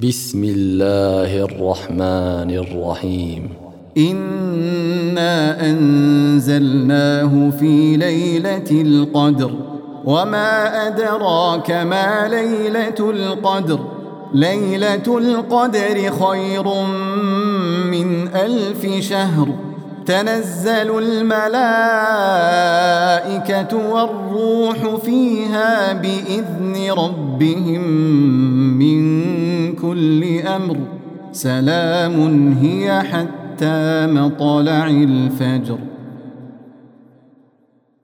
بسم الله الرحمن الرحيم. إنا أنزلناه في ليلة القدر وما أدراك ما ليلة القدر ليلة القدر خير من 1000 شهر تنزل الملائكة والروح فيها بإذن ربهم من كل أمر سلام هي حتى مطلع الفجر.